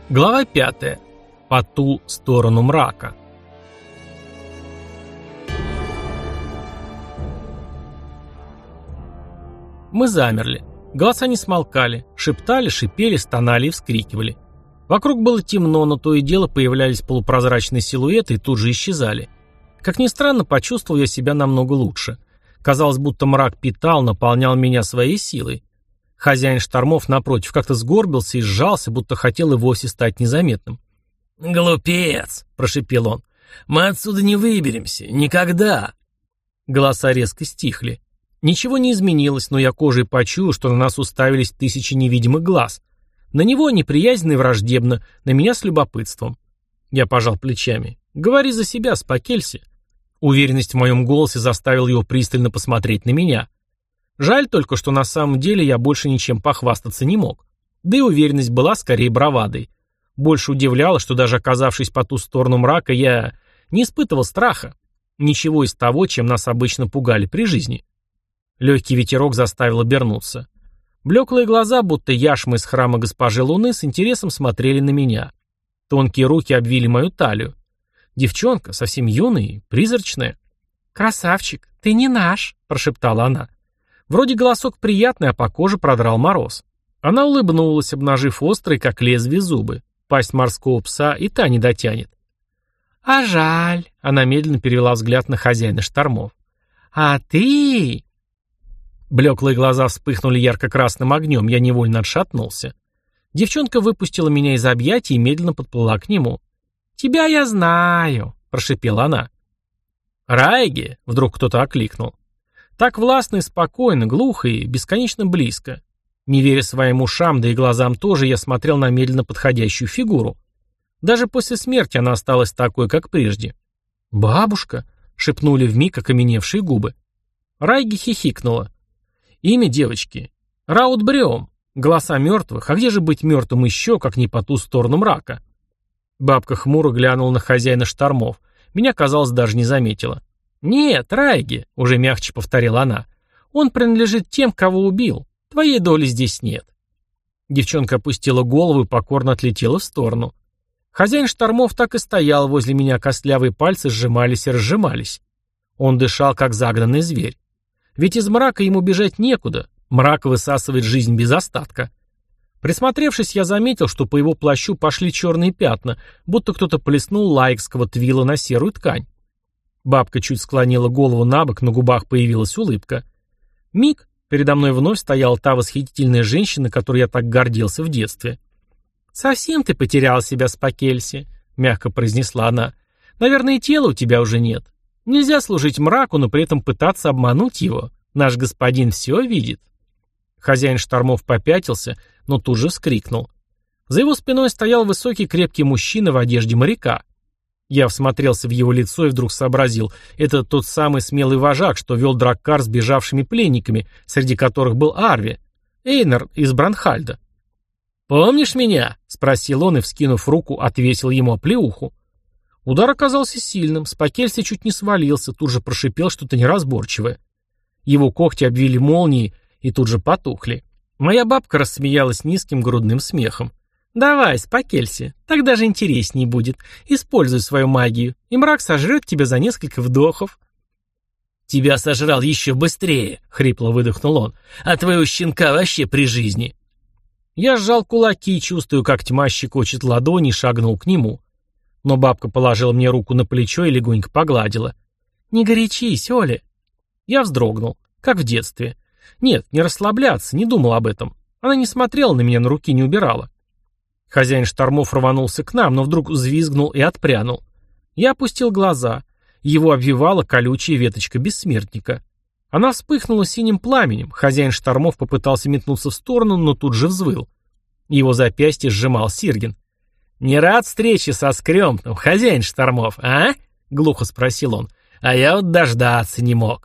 Глава 5. По ту сторону мрака. Мы замерли. Голоса не смолкали, шептали, шипели, стонали и вскрикивали. Вокруг было темно, но то и дело появлялись полупрозрачные силуэты и тут же исчезали. Как ни странно, почувствовал я себя намного лучше. Казалось, будто мрак питал, наполнял меня своей силой. Хозяин штормов, напротив, как-то сгорбился и сжался, будто хотел и вовсе стать незаметным. «Глупец!» – прошипел он. «Мы отсюда не выберемся. Никогда!» Голоса резко стихли. Ничего не изменилось, но я кожей почуял, что на нас уставились тысячи невидимых глаз. На него неприязненно и враждебно, на меня с любопытством. Я пожал плечами. «Говори за себя, Спакельси». Уверенность в моем голосе заставила его пристально посмотреть на меня. Жаль только, что на самом деле я больше ничем похвастаться не мог. Да и уверенность была скорее бравадой. Больше удивляло, что даже оказавшись по ту сторону мрака, я не испытывал страха. Ничего из того, чем нас обычно пугали при жизни. Легкий ветерок заставил обернуться. Блеклые глаза, будто яшмы из храма госпожи Луны, с интересом смотрели на меня. Тонкие руки обвили мою талию. Девчонка, совсем юная и призрачная. «Красавчик, ты не наш», — прошептала она. Вроде голосок приятный, а по коже продрал мороз. Она улыбнулась, обнажив острые, как лезвие, зубы. Пасть морского пса и та не дотянет. «А жаль», — она медленно перевела взгляд на хозяина штормов. «А ты...» Блеклые глаза вспыхнули ярко-красным огнем, я невольно отшатнулся. Девчонка выпустила меня из объятий и медленно подплыла к нему. «Тебя я знаю», — прошипела она. «Райги!» — вдруг кто-то окликнул. Так властно и спокойно, глухо и бесконечно близко. Не веря своим ушам, да и глазам тоже, я смотрел на медленно подходящую фигуру. Даже после смерти она осталась такой, как прежде. «Бабушка!» — шепнули вмиг окаменевшие губы. Райги хихикнула. Имя девочки. Раутбрём. Голоса мертвых. А где же быть мертвым еще, как не по ту сторону мрака? Бабка хмуро глянула на хозяина штормов. Меня, казалось, даже не заметила. «Нет, Райги», — уже мягче повторила она. «Он принадлежит тем, кого убил. Твоей доли здесь нет». Девчонка опустила голову и покорно отлетела в сторону. Хозяин штормов так и стоял возле меня, костлявые пальцы сжимались и разжимались. Он дышал, как загнанный зверь. Ведь из мрака ему бежать некуда. Мрак высасывает жизнь без остатка. Присмотревшись, я заметил, что по его плащу пошли черные пятна, будто кто-то плеснул лайкского твила на серую ткань. Бабка чуть склонила голову набок, на губах появилась улыбка. Миг, передо мной вновь стояла та восхитительная женщина, которой я так гордился в детстве. «Совсем ты потерял себя, Спакельси», — мягко произнесла она. «Наверное, и тела у тебя уже нет. Нельзя служить мраку, но при этом пытаться обмануть его. Наш господин все видит». Хозяин штормов попятился, но тут же вскрикнул. За его спиной стоял высокий крепкий мужчина в одежде моряка. Я всмотрелся в его лицо и вдруг сообразил, это тот самый смелый вожак, что вел Драккар с бежавшими пленниками, среди которых был Арви, Эйнар из Бранхальда. «Помнишь меня?» — спросил он и, вскинув руку, отвесил ему оплеуху. Удар оказался сильным, Спакельси чуть не свалился, тут же прошипел что-то неразборчивое. Его когти обвили молнией и тут же потухли. Моя бабка рассмеялась низким грудным смехом. «Давай, Спакельси, так даже интереснее будет. Используй свою магию, и мрак сожрет тебя за несколько вдохов». «Тебя сожрал еще быстрее», — хрипло выдохнул он, «а твоего щенка вообще при жизни». Я сжал кулаки, чувствую, как тьма щекочет ладони, и шагнул к нему. Но бабка положила мне руку на плечо и легонько погладила. «Не горячись, Оля». Я вздрогнул, как в детстве. Нет, не расслабляться, не думал об этом. Она не смотрела на меня, на руки не убирала. Хозяин штормов рванулся к нам, но вдруг взвизгнул и отпрянул. Я опустил глаза. Его обвивала колючая веточка бессмертника. Она вспыхнула синим пламенем. Хозяин штормов попытался метнуться в сторону, но тут же взвыл. Его запястье сжимал Сирген. «Не рад встрече со Скрёмтом, хозяин штормов, а?» — глухо спросил он. «А я вот дождаться не мог».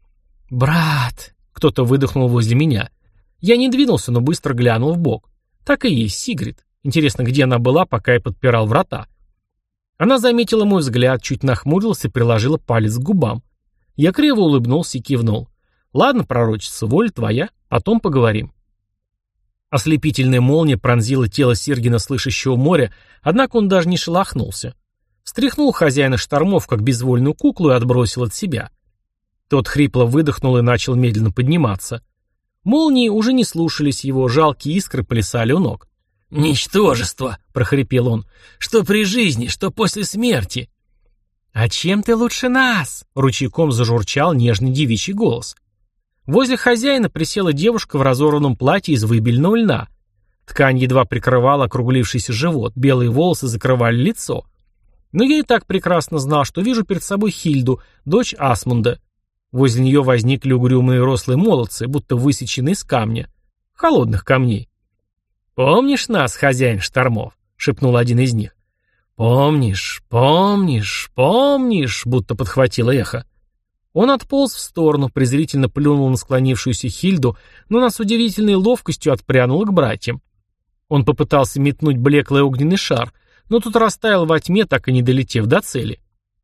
«Брат!» — кто-то выдохнул возле меня. Я не двинулся, но быстро глянул вбок. Так и есть Сигрид. Интересно, где она была, пока я подпирал врата? Она заметила мой взгляд, чуть нахмурилась и приложила палец к губам. Я криво улыбнулся и кивнул. «Ладно, пророчица, воля твоя, потом поговорим». Ослепительная молния пронзила тело Сергина слышащего моря, однако он даже не шелохнулся. Стряхнул хозяина штормов, как безвольную куклу, и отбросил от себя. Тот хрипло выдохнул и начал медленно подниматься. Молнии уже не слушались его, жалкие искры плясали у ног. «Ничтожество!» — прохрипел он. «Что при жизни, что после смерти!» «А чем ты лучше нас?» — ручейком зажурчал нежный девичий голос. Возле хозяина присела девушка в разорванном платье из выбеленного льна. Ткань едва прикрывала округлившийся живот, белые волосы закрывали лицо. Но я и так прекрасно знал, что вижу перед собой Хильду, дочь Асмунда. Возле нее возникли угрюмые рослые молодцы, будто высеченные из камня. Холодных камней. «Помнишь нас, хозяин штормов?» — шепнул один из них. «Помнишь, помнишь, помнишь», — будто подхватило эхо. Он отполз в сторону, презрительно плюнул на склонившуюся Хильду, но она с удивительной ловкостью отпрянула к братьям. Он попытался метнуть блеклый огненный шар, но тут растаял во тьме, так и не долетев до цели.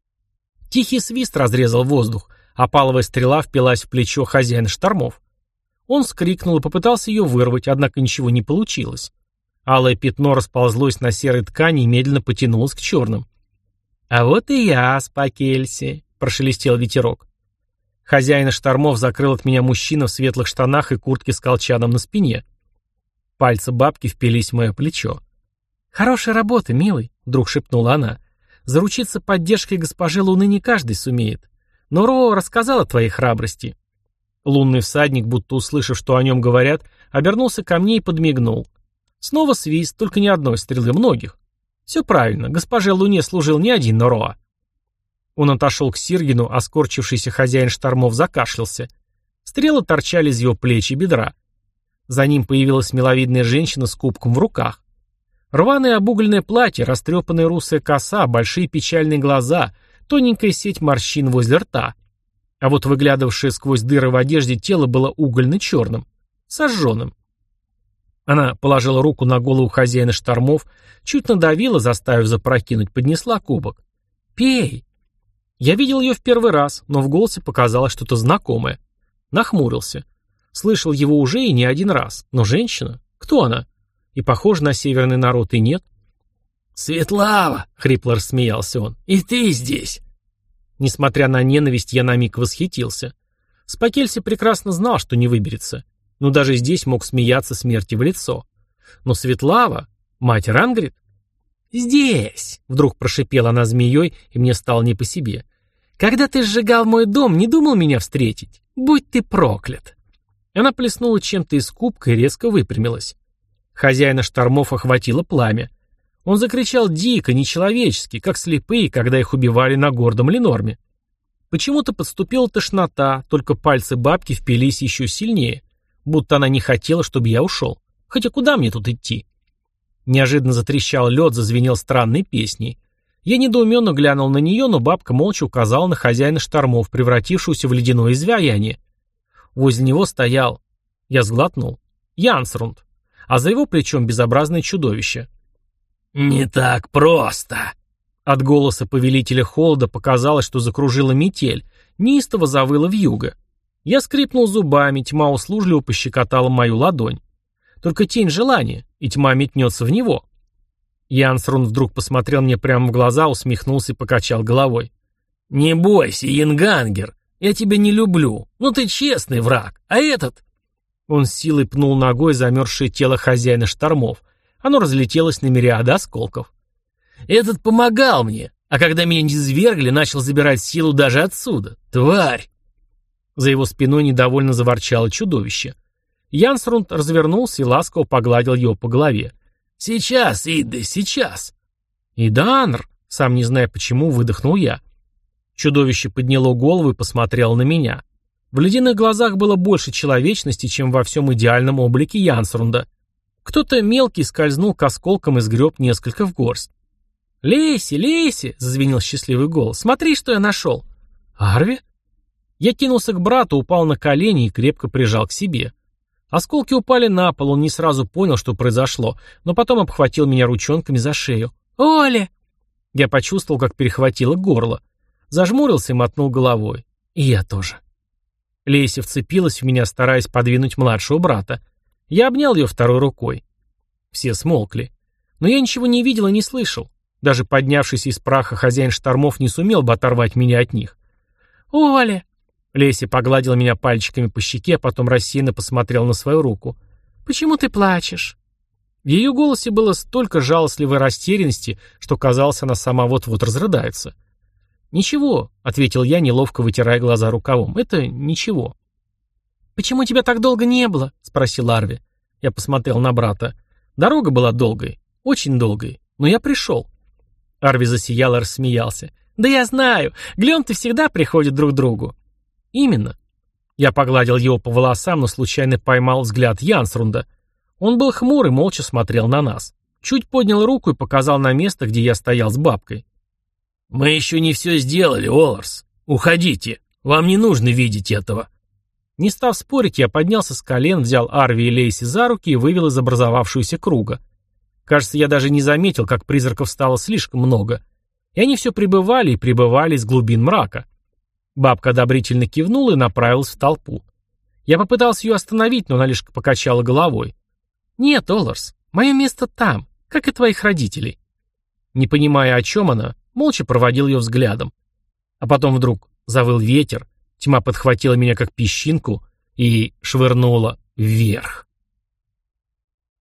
Тихий свист разрезал воздух, а паловая стрела впилась в плечо хозяина штормов. Он вскрикнул и попытался ее вырвать, однако ничего не получилось. Алое пятно расползлось на серой ткани и медленно потянулось к черным. «А вот и я, Спакельси», — прошелестел ветерок. Хозяина штормов закрыл от меня мужчина в светлых штанах и куртке с колчаном на спине. Пальцы бабки впились в мое плечо. «Хорошая работа, милый», — вдруг шепнула она. «Заручиться поддержкой госпожи Луны не каждый сумеет. Но Ро рассказал о твоей храбрости». Лунный всадник, будто услышав, что о нем говорят, обернулся ко мне и подмигнул. Снова свист, только не одной стрелы, многих. Все правильно, госпоже Луне служил не один Нороа. Он отошел к Сиргину, а скорчившийся хозяин штормов закашлялся. Стрелы торчали из его плеч и бедра. За ним появилась миловидная женщина с кубком в руках. Рваное обугленное платье, растрепанная русая коса, большие печальные глаза, тоненькая сеть морщин возле рта. А вот выглядывавшее сквозь дыры в одежде тело было угольно-черным, сожженным. Она положила руку на голову хозяина штормов, чуть надавила, заставив запрокинуть, поднесла кубок. «Пей!» Я видел ее в первый раз, но в голосе показалось что-то знакомое. Нахмурился. Слышал его уже и не один раз. Но женщина? Кто она? И похожа на северный народ, и нет. «Светлава!» — хрипло рассмеялся он. «И ты здесь!» Несмотря на ненависть, я на миг восхитился. Спакельси прекрасно знал, что не выберется. Но даже здесь мог смеяться смерти в лицо. Но Светлава, мать Рангрид? «Здесь!» — вдруг прошипела она змеей, и мне стало не по себе. «Когда ты сжигал мой дом, не думал меня встретить? Будь ты проклят!» Она плеснула чем-то из кубка и резко выпрямилась. Хозяина штормов охватило пламя. Он закричал дико, нечеловечески, как слепые, когда их убивали на гордом Ленорме. Почему-то подступила тошнота, только пальцы бабки впились еще сильнее, будто она не хотела, чтобы я ушел. Хотя куда мне тут идти? Неожиданно затрещал лед, зазвенел странной песней. Я недоуменно глянул на нее, но бабка молча указала на хозяина штормов, превратившегося в ледяное изваяние. Возле него стоял... Я сглотнул. Янсрунд. А за его плечом безобразное чудовище. «Не так просто!» От голоса повелителя холода показалось, что закружила метель, неистово завыла вьюга. Я скрипнул зубами, тьма услужливо пощекотала мою ладонь. Только тень желания, и тьма метнется в него. Янсрунд вдруг посмотрел мне прямо в глаза, усмехнулся и покачал головой. «Не бойся, Янгангер, я тебя не люблю, но ты честный враг, а этот...» Он с силой пнул ногой замерзшее тело хозяина штормов. Оно разлетелось на мириады осколков. «Этот помогал мне, а когда меня низвергли, начал забирать силу даже отсюда. Тварь!» За его спиной недовольно заворчало чудовище. Янсрунд развернулся и ласково погладил его по голове. «Сейчас, Идда, сейчас!» «Иданр!» — сам не зная почему, выдохнул я. Чудовище подняло голову и посмотрело на меня. В ледяных глазах было больше человечности, чем во всем идеальном облике Янсрунда. Кто-то мелкий скользнул к осколкам и сгреб несколько в горсть. «Лейси, Лейси!» — зазвенел счастливый голос. «Смотри, что я нашел!» «Арви?» Я кинулся к брату, упал на колени и крепко прижал к себе. Осколки упали на пол, он не сразу понял, что произошло, но потом обхватил меня ручонками за шею. «Оля!» Я почувствовал, как перехватило горло. Зажмурился и мотнул головой. И я тоже. Лейси вцепилась в меня, стараясь подвинуть младшего брата. Я обнял ее второй рукой. Все смолкли. Но я ничего не видел и не слышал. Даже поднявшийся из праха хозяин штормов не сумел бы оторвать меня от них. «Оля!» Леся погладила меня пальчиками по щеке, а потом рассеянно посмотрела на свою руку. «Почему ты плачешь?» В ее голосе было столько жалостливой растерянности, что казалось, она сама вот-вот разрыдается. «Ничего», — ответил я, неловко вытирая глаза рукавом. «Это ничего». «Почему тебя так долго не было?» — спросил Арви. Я посмотрел на брата. Дорога была долгой, очень долгой, но я пришел. Арви засиял и рассмеялся. «Да я знаю, глёнты всегда приходят друг к другу». «Именно». Я погладил его по волосам, но случайно поймал взгляд Янсрунда. Он был хмур и молча смотрел на нас. Чуть поднял руку и показал на место, где я стоял с бабкой. «Мы еще не все сделали, Оларс. Уходите. Вам не нужно видеть этого». Не став спорить, я поднялся с колен, взял Арви и Лейси за руки и вывел из образовавшегося круга. Кажется, я даже не заметил, как призраков стало слишком много. И они все прибывали и прибывали из глубин мрака. Бабка одобрительно кивнула и направилась в толпу. Я попытался ее остановить, но она лишь покачала головой. «Нет, Оларс, мое место там, как и твоих родителей». Не понимая, о чем она, молча проводил ее взглядом. А потом вдруг завыл ветер, тьма подхватила меня как песчинку и швырнула вверх.